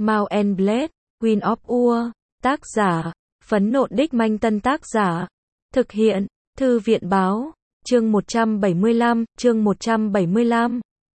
Mount and Blade, Queen of Ur, tác giả, Phấn Nộn Đích Manh Tân tác giả, thực hiện, Thư viện báo, chương 175.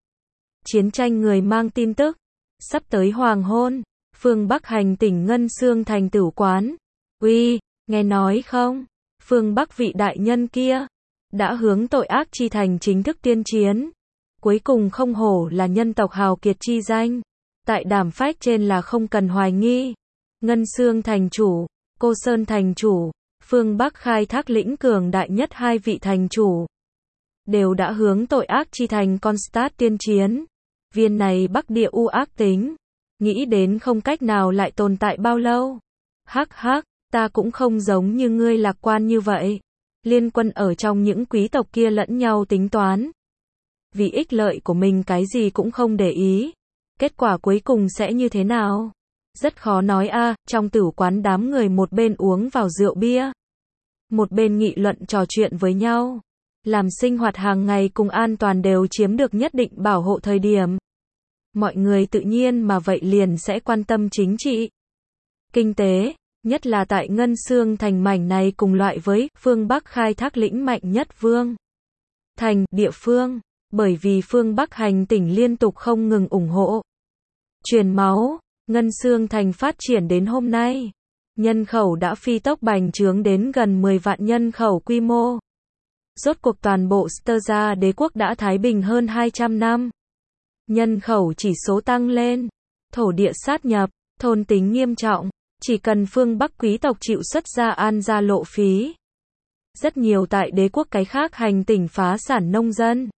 Chiến tranh người mang tin tức, sắp tới hoàng hôn, phương Bắc hành tỉnh Ngân Xương Thành tử quán. Uy, nghe nói không? Phương Bắc vị đại nhân kia đã hướng tội ác chi thành chính thức tiên chiến. Cuối cùng không hổ là nhân tộc hào kiệt chi danh. Tại đàm phách trên là không cần hoài nghi. Ngân Xương thành chủ, Cô Sơn thành chủ, phương Bắc khai thác lĩnh cường đại nhất hai vị thành chủ đều đã hướng tội ác chi thành Constat tiên chiến. Viên này Bắc địa u ác tính, nghĩ đến không cách nào lại tồn tại bao lâu. Hắc hắc, ta cũng không giống như ngươi lạc quan như vậy. Liên quân ở trong những quý tộc kia lẫn nhau tính toán. Vì ích lợi của mình cái gì cũng không để ý. Kết quả cuối cùng sẽ như thế nào? Rất khó nói a. Trong tử quán đám người một bên uống vào rượu bia, một bên nghị luận trò chuyện với nhau. Làm sinh hoạt hàng ngày cùng an toàn đều chiếm được nhất định bảo hộ thời điểm. Mọi người tự nhiên mà vậy liền sẽ quan tâm chính trị, kinh tế, nhất là tại Ngân Xương thành mảnh này cùng loại với phương Bắc khai thác lĩnh mạnh nhất Vương thành địa phương, bởi vì phương Bắc hành tỉnh liên tục không ngừng ủng hộ truyền máu. Ngân Xương thành phát triển đến hôm nay, nhân khẩu đã phi tốc bành trướng đến gần 10 vạn nhân khẩu quy mô. Rốt cuộc toàn bộ Sterza đế quốc đã thái bình hơn 200 năm. Nhân khẩu chỉ số tăng lên, thổ địa sát nhập, thôn tính nghiêm trọng, chỉ cần phương Bắc quý tộc chịu xuất ra an gia lộ phí. Rất nhiều tại đế quốc cái khác hành tỉnh phá sản nông dân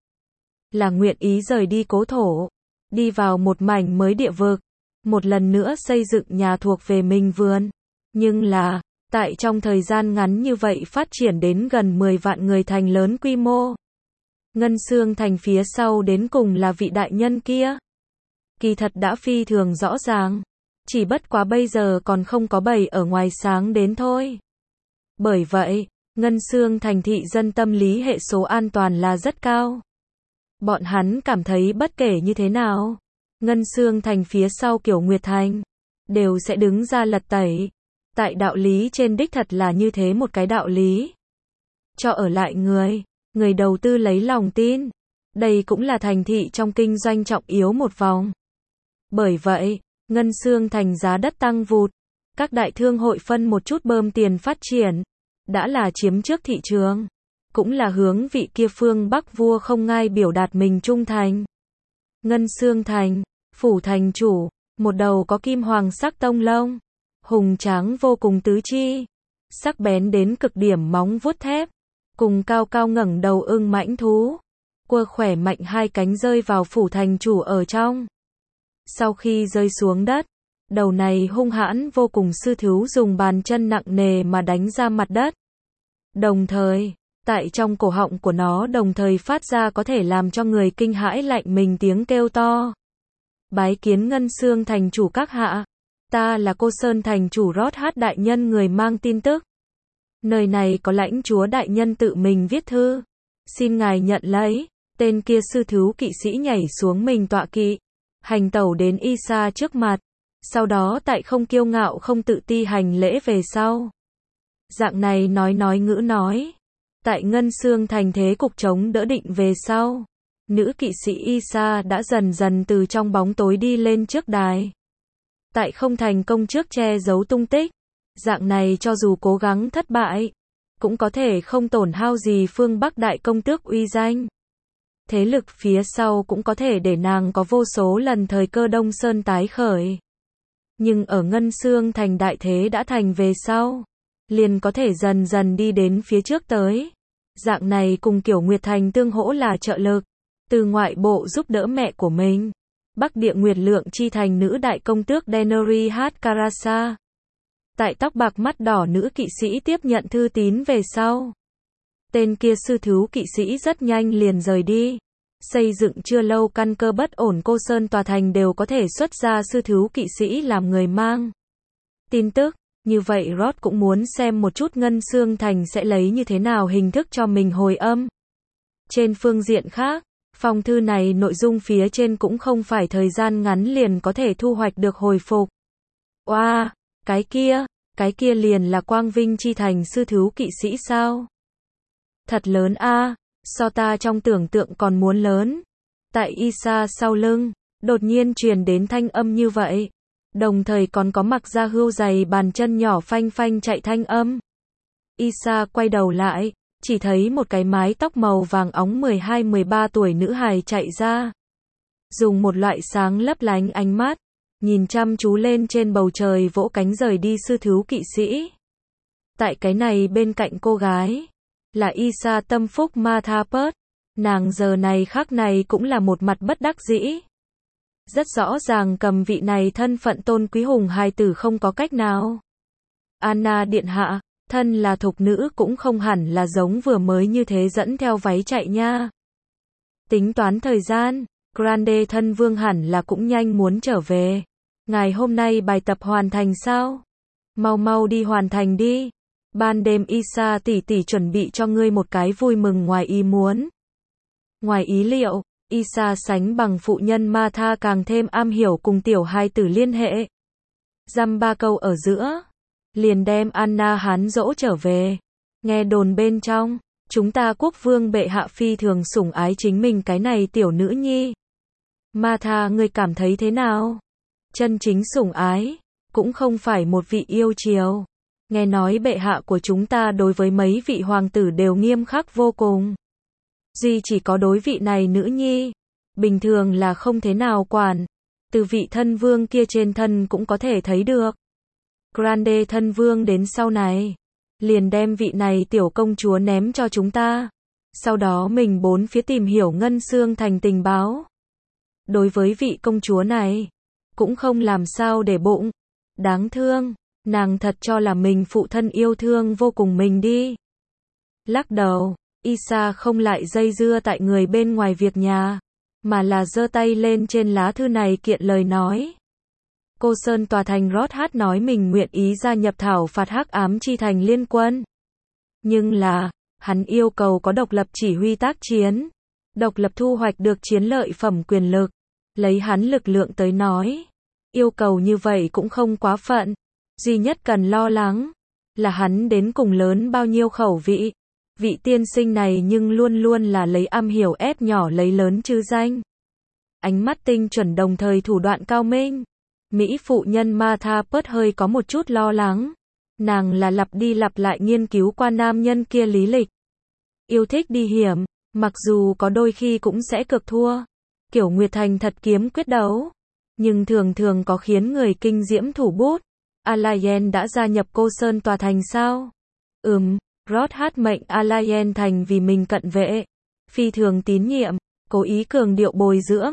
là nguyện ý rời đi cố thổ, đi vào một mảnh mới địa vực, một lần nữa xây dựng nhà thuộc về mình vườn. Nhưng là, tại trong thời gian ngắn như vậy phát triển đến gần 10 vạn người thành lớn quy mô. Ngân Xương thành phía sau đến cùng là vị đại nhân kia. Kỳ thật đã phi thường rõ ràng. Chỉ bất quá bây giờ còn không có bày ở ngoài sáng đến thôi. Bởi vậy, Ngân Xương thành thị dân tâm lý hệ số an toàn là rất cao. Bọn hắn cảm thấy bất kể như thế nào, Ngân Xương thành phía sau Kiểu Nguyệt thành đều sẽ đứng ra lật tẩy. Tại đạo lý trên đích thật là như thế một cái đạo lý. Cho ở lại người đầu tư lấy lòng tin. Đây cũng là thành thị trong kinh doanh trọng yếu một vòng. Bởi vậy, Ngân Xương thành giá đất tăng vụt. Các đại thương hội phân một chút bơm tiền phát triển. Đã là chiếm trước thị trường. Cũng là hướng vị kia phương Bắc vua không ngai biểu đạt mình trung thành. Ngân Xương thành, phủ thành chủ, một đầu có kim hoàng sắc tông lông. Hùng tráng vô cùng tứ chi. Sắc bén đến cực điểm móng vuốt thép. Cùng cao cao ngẩng đầu ưng mãnh thú. Quơ khỏe mạnh hai cánh rơi vào phủ thành chủ ở trong. Sau khi rơi xuống đất, đầu này hung hãn vô cùng sư thú dùng bàn chân nặng nề mà đánh ra mặt đất. Đồng thời, tại trong cổ họng của nó đồng thời phát ra có thể làm cho người kinh hãi lạnh mình tiếng kêu to. Bái kiến Ngân Xương thành chủ các hạ. Ta là Cô Sơn thành chủ Rót Hát đại nhân người mang tin tức. Nơi này có lãnh chúa đại nhân tự mình viết thư. Xin ngài nhận lấy. Tên kia sư thú kỵ sĩ nhảy xuống mình tọa kỵ. Hành tẩu đến Isa trước mặt. Sau đó tại không kiêu ngạo không tự ti hành lễ về sau. Dạng này nói ngữ nói. Tại Ngân Xương thành thế cục chống đỡ định về sau. Nữ kỵ sĩ Isa đã dần dần từ trong bóng tối đi lên trước đài. Tại không thành công trước che giấu tung tích. Dạng này cho dù cố gắng thất bại, cũng có thể không tổn hao gì phương Bắc đại công tước uy danh. Thế lực phía sau cũng có thể để nàng có vô số lần thời cơ Đông Sơn tái khởi. Nhưng ở Ngân Xương thành đại thế đã thành về sau, liền có thể dần dần đi đến phía trước tới. Dạng này cùng Kiểu Nguyệt thành tương hỗ là trợ lực. Từ ngoại bộ giúp đỡ mẹ của mình. Bắc địa Nguyệt Lượng chi thành nữ đại công tước Denori Hatkarasa. Tại tóc bạc mắt đỏ nữ kỵ sĩ tiếp nhận thư tín về sau. Tên kia sư thú kỵ sĩ rất nhanh liền rời đi. Xây dựng chưa lâu căn cơ bất ổn Cô Sơn tòa thành đều có thể xuất ra sư thú kỵ sĩ làm người mang tin tức. Như vậy Rod cũng muốn xem một chút Ngân Xương thành sẽ lấy như thế nào hình thức cho mình hồi âm. Trên phương diện khác, phong thư này nội dung phía trên cũng không phải thời gian ngắn liền có thể thu hoạch được hồi phục. Oa, cái kia liền là quang vinh chi thành sư thiếu kỵ sĩ sao? Thật lớn a, so ta trong tưởng tượng còn muốn lớn. Tại Isa sau lưng, đột nhiên truyền đến thanh âm như vậy. Đồng thời còn có mặc ra hươu dày bàn chân nhỏ phanh phanh chạy thanh âm. Isa quay đầu lại, chỉ thấy một cái mái tóc màu vàng óng 12-13 tuổi nữ hài chạy ra. Dùng một loại sáng lấp lánh ánh mắt, nhìn chăm chú lên trên bầu trời vỗ cánh rời đi sư thiếu kỵ sĩ. Tại cái này bên cạnh cô gái, là Isa tâm phúc Mathaput, nàng giờ này khắc này cũng là một mặt bất đắc dĩ. Rất rõ ràng cầm vị này thân phận tôn quý hùng hài tử không có cách nào. Anna điện hạ, thân là thục nữ cũng không hẳn là giống vừa mới như thế dẫn theo váy chạy nha. Tính toán thời gian, Grande thân vương hẳn là cũng nhanh muốn trở về. Ngày hôm nay bài tập hoàn thành sao? Mau mau đi hoàn thành đi. Ban đêm Isa tỷ tỷ chuẩn bị cho ngươi một cái vui mừng ngoài ý muốn. Ngoài ý liệu, Isa sánh bằng phụ nhân Martha càng thêm am hiểu cùng tiểu hài tử liên hệ. Dăm ba câu ở giữa, liền đem Anna hán dỗ trở về. Nghe đồn bên trong, chúng ta quốc vương bệ hạ phi thường sủng ái chính mình cái này tiểu nữ nhi. Martha, ngươi cảm thấy thế nào? Chân chính sủng ái, cũng không phải một vị yêu chiều. Nghe nói bệ hạ của chúng ta đối với mấy vị hoàng tử đều nghiêm khắc vô cùng. Duy chỉ có đối vị này nữ nhi, bình thường là không thế nào quản. Từ vị thân vương kia trên thân cũng có thể thấy được. Grande thân vương đến sau này, liền đem vị này tiểu công chúa ném cho chúng ta. Sau đó mình bốn phía tìm hiểu Ngân Xương Thành tình báo. Đối với vị công chúa này, cũng không làm sao để bụng. Đáng thương, nàng thật cho là mình phụ thân yêu thương vô cùng mình đi. Lắc đầu, Isa không lại dây dưa tại người bên ngoài việc nhà, mà là giơ tay lên trên lá thư này kiện lời nói. Cô Sơn tòa thành Rothat nói mình nguyện ý gia nhập thảo phạt hắc ám chi thành liên quân. Nhưng là, hắn yêu cầu có độc lập chỉ huy tác chiến, độc lập thu hoạch được chiến lợi phẩm quyền lực. Lấy hắn lực lượng tới nói, yêu cầu như vậy cũng không quá phận. Duy nhất cần lo lắng, là hắn đến cùng lớn bao nhiêu khẩu vị. Vị tiên sinh này nhưng luôn luôn là lấy am hiểu ép nhỏ lấy lớn chứ danh. Ánh mắt tinh chuẩn đồng thời thủ đoạn cao minh. Mỹ phụ nhân Mathaput hơi có một chút lo lắng. Nàng là lặp đi lặp lại nghiên cứu qua nam nhân kia lý lịch. Yêu thích đi hiểm, mặc dù có đôi khi cũng sẽ cực thua. Kiểu Nguyệt Thành thật kiếm quyết đấu. Nhưng thường thường có khiến người kinh diễm thủ bút. Alayen đã gia nhập Cô Sơn tòa thành sao? Rothat mệnh Alayen thành vì mình cận vệ. Phi thường tín nhiệm, cố ý cường điệu bồi dưỡng.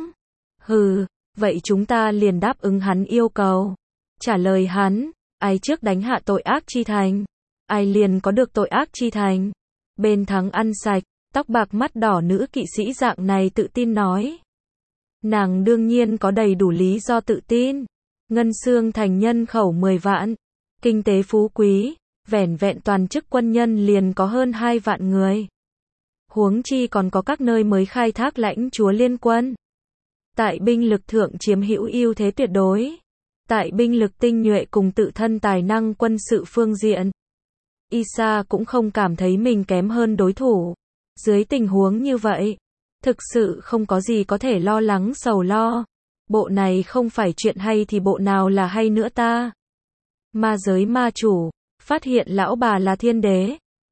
Vậy chúng ta liền đáp ứng hắn yêu cầu. Trả lời hắn, ai trước đánh hạ tội ác chi thành, ai liền có được tội ác chi thành. Bên thắng ăn sạch, tóc bạc mắt đỏ nữ kỵ sĩ dạng này tự tin nói. Nàng đương nhiên có đầy đủ lý do tự tin. Ngân Xương thành nhân khẩu 10 vạn, kinh tế phú quý, vẻn vẹn toàn chức quân nhân liền có hơn 2 vạn người. Huống chi còn có các nơi mới khai thác lãnh chúa liên quân. Tại binh lực thượng chiếm hữu ưu thế tuyệt đối. Tại binh lực tinh nhuệ cùng tự thân tài năng quân sự phương diện, Isa cũng không cảm thấy mình kém hơn đối thủ. Dưới tình huống như vậy, thực sự không có gì có thể lo lắng sầu lo. Bộ này không phải chuyện hay thì bộ nào là hay nữa ta. Ma giới ma chủ, phát hiện lão bà là thiên đế,